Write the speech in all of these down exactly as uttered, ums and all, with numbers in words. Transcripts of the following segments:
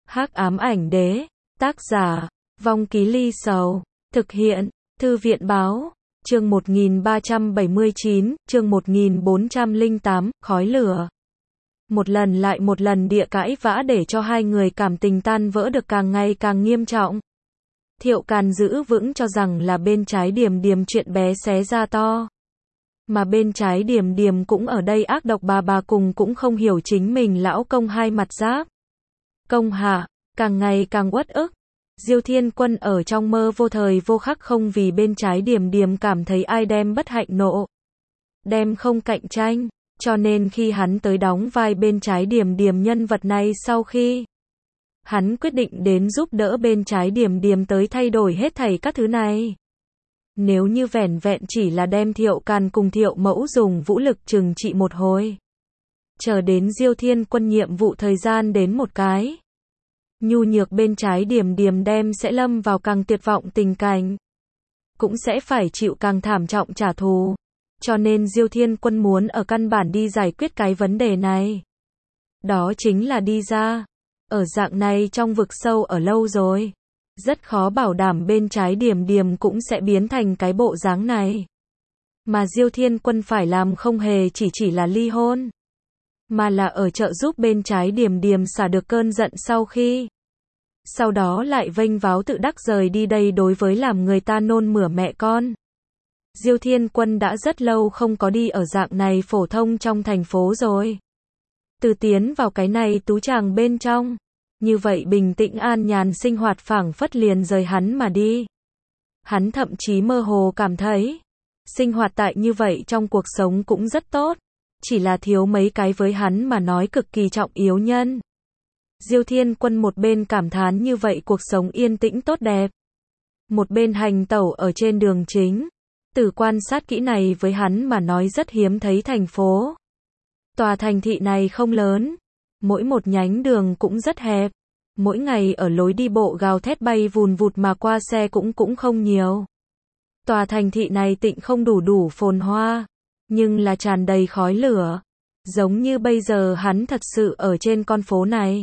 Hắc ám ảnh đế, tác giả, Vong Ký Ly Sầu, thực hiện, Thư viện báo, chương một nghìn ba trăm bảy mươi chín, chương một nghìn bốn trăm lẻ tám, khói lửa. Một lần lại một lần địa cãi vã để cho hai người cảm tình tan vỡ được càng ngày càng nghiêm trọng. Thiệu Càn giữ vững cho rằng là bên trái Điềm Điềm chuyện bé xé ra to. Mà bên trái Điềm Điềm cũng ở đây ác độc bà bà cùng cũng không hiểu chính mình lão công hai mặt giáp. Công hạ, càng ngày càng uất ức. Diêu Thiên Quân ở trong mơ vô thời vô khắc không vì bên trái Điềm Điềm cảm thấy ai đem bất hạnh nộ. Đem không cạnh tranh, cho nên khi hắn tới đóng vai bên trái Điềm Điềm nhân vật này sau khi hắn quyết định đến giúp đỡ bên trái Điềm Điềm tới thay đổi hết thảy các thứ này. Nếu như vẻn vẹn chỉ là đem Thiệu Càn cùng Thiệu Mẫu dùng vũ lực trừng trị một hồi. Chờ đến Diêu Thiên Quân nhiệm vụ thời gian đến một cái. Nhu nhược bên trái Điềm Điềm đem sẽ lâm vào càng tuyệt vọng tình cảnh. Cũng sẽ phải chịu càng thảm trọng trả thù. Cho nên Diêu Thiên Quân muốn ở căn bản đi giải quyết cái vấn đề này. Đó chính là đi ra. Ở dạng này trong vực sâu ở lâu rồi. Rất khó bảo đảm bên trái Điềm Điềm cũng sẽ biến thành cái bộ dáng này. Mà Diêu Thiên Quân phải làm không hề chỉ chỉ là ly hôn. Mà là ở trợ giúp bên trái Điềm Điềm xả được cơn giận sau khi. Sau đó lại vênh váo tự đắc rời đi đây đối với làm người ta nôn mửa mẹ con. Diêu Thiên Quân đã rất lâu không có đi ở dạng này phổ thông trong thành phố rồi. Từ tiến vào cái này tú tràng bên trong. Như vậy bình tĩnh an nhàn sinh hoạt phảng phất liền rời hắn mà đi. Hắn thậm chí mơ hồ cảm thấy. Sinh hoạt tại như vậy trong cuộc sống cũng rất tốt. Chỉ là thiếu mấy cái với hắn mà nói cực kỳ trọng yếu nhân. Diêu Thiên Quân một bên cảm thán như vậy cuộc sống yên tĩnh tốt đẹp. Một bên hành tẩu ở trên đường chính. Từ quan sát kỹ này với hắn mà nói rất hiếm thấy thành phố. Tòa thành thị này không lớn. Mỗi một nhánh đường cũng rất hẹp. Mỗi ngày ở lối đi bộ gào thét bay vùn vụt mà qua xe cũng cũng không nhiều. Tòa thành thị này tịnh không đủ đủ phồn hoa. Nhưng là tràn đầy khói lửa. Giống như bây giờ hắn thật sự ở trên con phố này.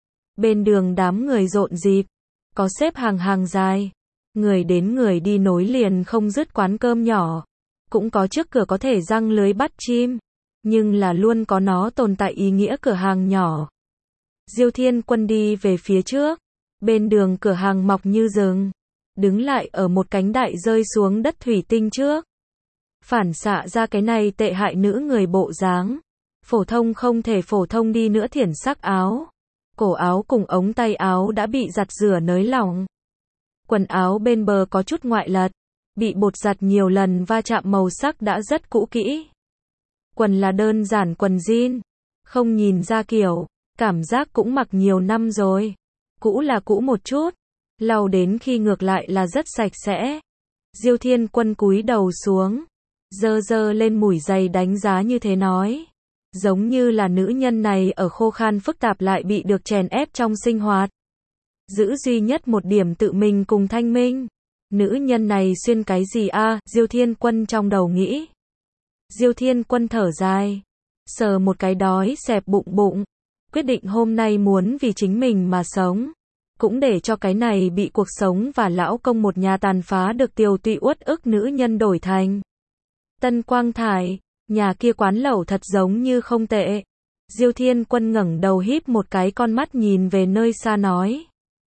Bên đường đám người rộn rịp. Có xếp hàng hàng dài. Người đến người đi nối liền không dứt quán cơm nhỏ. Cũng có trước cửa có thể răng lưới bắt chim. Nhưng là luôn có nó tồn tại ý nghĩa cửa hàng nhỏ. Diêu Thiên Quân đi về phía trước. Bên đường cửa hàng mọc như rừng. Đứng lại ở một cánh đại rơi xuống đất thủy tinh trước. Phản xạ ra cái này tệ hại nữ người bộ dáng. Phổ thông không thể phổ thông đi nữa thiển sắc áo. Cổ áo cùng ống tay áo đã bị giặt rửa nới lỏng. Quần áo bên bờ có chút ngoại lật. Bị bột giặt nhiều lần va chạm màu sắc đã rất cũ kỹ. Quần là đơn giản quần jean. Không nhìn ra kiểu. Cảm giác cũng mặc nhiều năm rồi. Cũ là cũ một chút. Lau đến khi ngược lại là rất sạch sẽ. Diêu Thiên Quân cúi đầu xuống. Dơ dơ lên mũi giày đánh giá như thế nói. Giống như là nữ nhân này ở khô khan phức tạp lại bị được chèn ép trong sinh hoạt. Giữ duy nhất một điểm tự mình cùng thanh minh. Nữ nhân này xuyên cái gì a? À? Diêu Thiên Quân trong đầu nghĩ. Diêu Thiên Quân thở dài. Sờ một cái đói xẹp bụng bụng. Quyết định hôm nay muốn vì chính mình mà sống. Cũng để cho cái này bị cuộc sống và lão công một nhà tàn phá được tiều tụy uất ức nữ nhân đổi thành. Tân Quang Thải, nhà kia quán lẩu thật giống như không tệ. Diêu Thiên Quân ngẩng đầu híp một cái con mắt nhìn về nơi xa nói.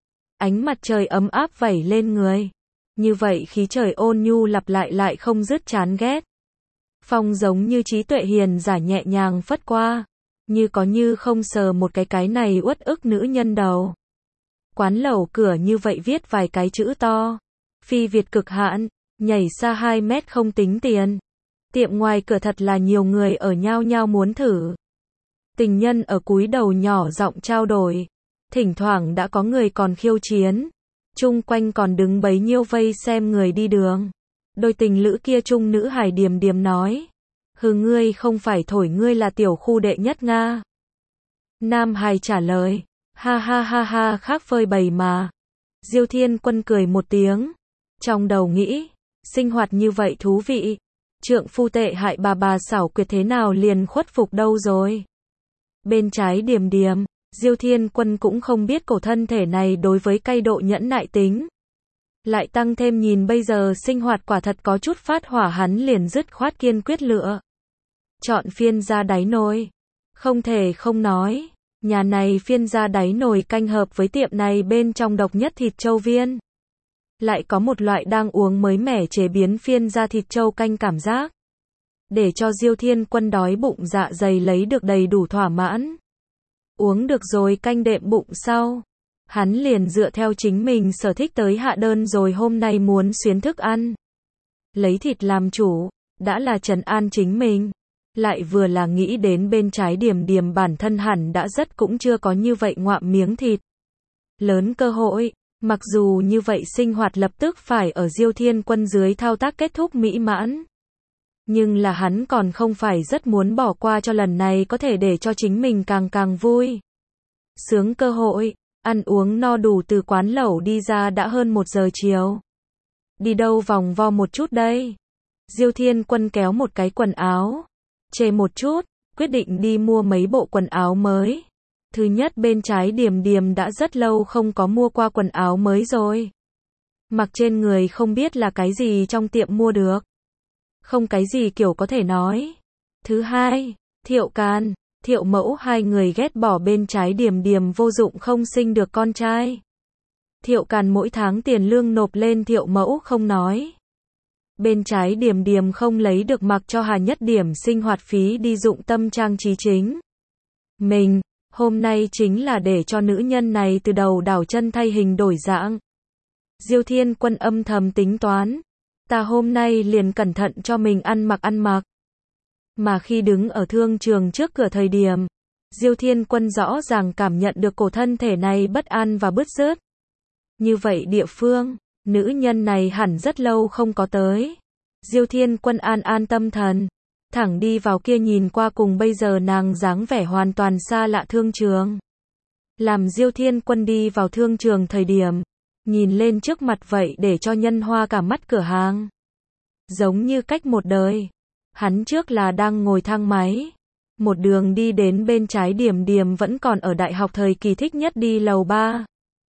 Ánh mặt trời ấm áp vẩy lên người. Như vậy khí trời ôn nhu lặp lại lại không dứt chán ghét. Phong giống như trí tuệ hiền giả nhẹ nhàng phất qua. Như có như không sờ một cái cái này uất ức nữ nhân đầu. Quán lẩu cửa như vậy viết vài cái chữ to. Phi Việt cực hạn, nhảy xa hai mét không tính tiền. Tiệm ngoài cửa thật là nhiều người ở nhao nhao muốn thử. Tình nhân ở cúi đầu nhỏ giọng trao đổi. Thỉnh thoảng đã có người còn khiêu chiến. Chung quanh còn đứng bấy nhiêu vây xem người đi đường. Đôi tình lữ kia chung nữ hài Điềm Điềm nói. Hừ ngươi không phải thổi ngươi là tiểu khu đệ nhất Nga. Nam hài trả lời. Ha ha ha ha khác phơi bày mà. Diêu Thiên Quân cười một tiếng. Trong đầu nghĩ. Sinh hoạt như vậy thú vị. Trượng phu tệ hại bà bà xảo quyệt thế nào liền khuất phục đâu rồi. Bên trái Điềm Điềm. Diêu Thiên Quân cũng không biết cổ thân thể này đối với cây độ nhẫn nại tính. Lại tăng thêm nhìn bây giờ sinh hoạt quả thật có chút phát hỏa, hắn liền dứt khoát kiên quyết lựa chọn phiên ra đáy nồi. Không thể không nói, nhà này phiên ra đáy nồi canh hợp với tiệm này bên trong độc nhất thịt trâu viên. Lại có một loại đang uống mới mẻ chế biến phiên ra thịt trâu canh cảm giác. Để cho Diêu Thiên Quân đói bụng dạ dày lấy được đầy đủ thỏa mãn. Uống được rồi canh đệm bụng sau. Hắn liền dựa theo chính mình sở thích tới hạ đơn rồi hôm nay muốn xuyến thức ăn. Lấy thịt làm chủ, đã là trấn an chính mình. Lại vừa là nghĩ đến bên trái Điềm Điềm bản thân hẳn đã rất cũng chưa có như vậy ngoạm miếng thịt. Lớn cơ hội, mặc dù như vậy sinh hoạt lập tức phải ở Diêu Thiên Quân dưới thao tác kết thúc mỹ mãn. Nhưng là hắn còn không phải rất muốn bỏ qua cho lần này có thể để cho chính mình càng càng vui. Sướng cơ hội, ăn uống no đủ từ quán lẩu đi ra đã hơn một giờ chiều. Đi đâu vòng vo một chút đây? Diêu Thiên Quân kéo một cái quần áo. Chê một chút, quyết định đi mua mấy bộ quần áo mới. Thứ nhất bên trái Điềm Điềm đã rất lâu không có mua qua quần áo mới rồi. Mặc trên người không biết là cái gì trong tiệm mua được. Không cái gì kiểu có thể nói. Thứ hai, Thiệu Can, Thiệu Mẫu hai người ghét bỏ bên trái Điềm Điềm vô dụng không sinh được con trai. Thiệu Can mỗi tháng tiền lương nộp lên Thiệu Mẫu không nói. Bên trái Điềm Điềm không lấy được mặc cho Hà nhất điểm sinh hoạt phí đi dụng tâm trang trí chính. Mình, hôm nay chính là để cho nữ nhân này từ đầu đảo chân thay hình đổi dạng. Diêu Thiên Quân âm thầm tính toán. Ta hôm nay liền cẩn thận cho mình ăn mặc ăn mặc. Mà khi đứng ở thương trường trước cửa thời điểm, Diêu Thiên Quân rõ ràng cảm nhận được cổ thân thể này bất an và bứt rứt. Như vậy địa phương, nữ nhân này hẳn rất lâu không có tới. Diêu Thiên Quân an an tâm thần, thẳng đi vào kia nhìn qua cùng bây giờ nàng dáng vẻ hoàn toàn xa lạ thương trường. Làm Diêu Thiên Quân đi vào thương trường thời điểm, nhìn lên trước mặt vậy để cho nhân hoa cả mắt cửa hàng. Giống như cách một đời. Hắn trước là đang ngồi thang máy. Một đường đi đến bên trái Điềm Điềm vẫn còn ở đại học thời kỳ thích nhất đi lầu ba.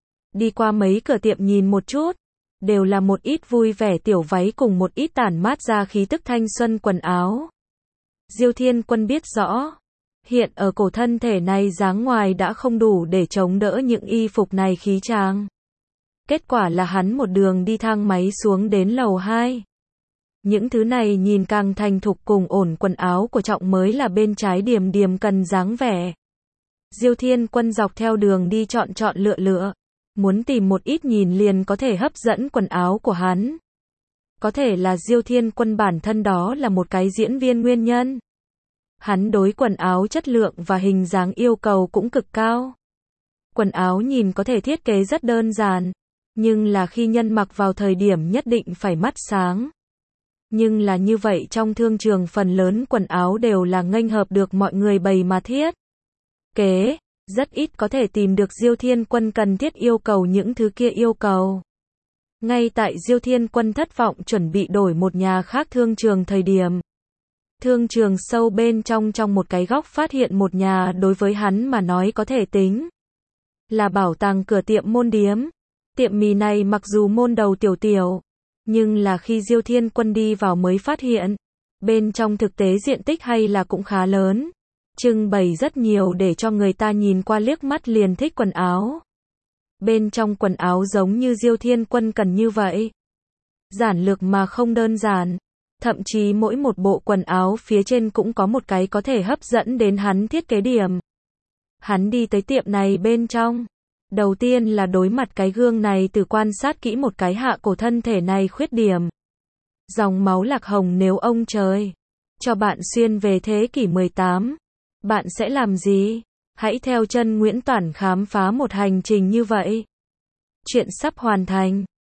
Đi qua mấy cửa tiệm nhìn một chút. Đều là một ít vui vẻ tiểu váy cùng một ít tản mát ra khí tức thanh xuân quần áo. Diêu Thiên Quân biết rõ. Hiện ở cổ thân thể này dáng ngoài đã không đủ để chống đỡ những y phục này khí chàng. Kết quả là hắn một đường đi thang máy xuống đến lầu hai. Những thứ này nhìn càng thành thục cùng ổn quần áo của trọng mới là bên trái Điềm Điềm cần dáng vẻ. Diêu Thiên Quân dọc theo đường đi chọn chọn lựa lựa. Muốn tìm một ít nhìn liền có thể hấp dẫn quần áo của hắn. Có thể là Diêu Thiên Quân bản thân đó là một cái diễn viên nguyên nhân. Hắn đối quần áo chất lượng và hình dáng yêu cầu cũng cực cao. Quần áo nhìn có thể thiết kế rất đơn giản. Nhưng là khi nhân mặc vào thời điểm nhất định phải mắt sáng. Nhưng là như vậy trong thương trường phần lớn quần áo đều là nghênh hợp được mọi người bày mà thiết kế. Rất ít có thể tìm được Diêu Thiên Quân cần thiết yêu cầu những thứ kia yêu cầu. Ngay tại Diêu Thiên Quân thất vọng chuẩn bị đổi một nhà khác thương trường thời điểm. Thương trường sâu bên trong trong một cái góc phát hiện một nhà đối với hắn mà nói có thể tính là bảo tàng cửa tiệm môn điếm. Tiệm mì này mặc dù môn đầu tiểu tiểu, nhưng là khi Diêu Thiên Quân đi vào mới phát hiện, bên trong thực tế diện tích hay là cũng khá lớn. Trưng bày rất nhiều để cho người ta nhìn qua liếc mắt liền thích quần áo. Bên trong quần áo giống như Diêu Thiên Quân cần như vậy. Giản lược mà không đơn giản. Thậm chí mỗi một bộ quần áo phía trên cũng có một cái có thể hấp dẫn đến hắn thiết kế điểm. Hắn đi tới tiệm này bên trong. Đầu tiên là đối mặt cái gương này từ quan sát kỹ một cái hạ cổ thân thể này khuyết điểm. Dòng máu lạc hồng nếu ông trời cho bạn xuyên về thế kỷ mười tám. Bạn sẽ làm gì? Hãy theo chân Nguyễn Toản khám phá một hành trình như vậy. Chuyện sắp hoàn thành.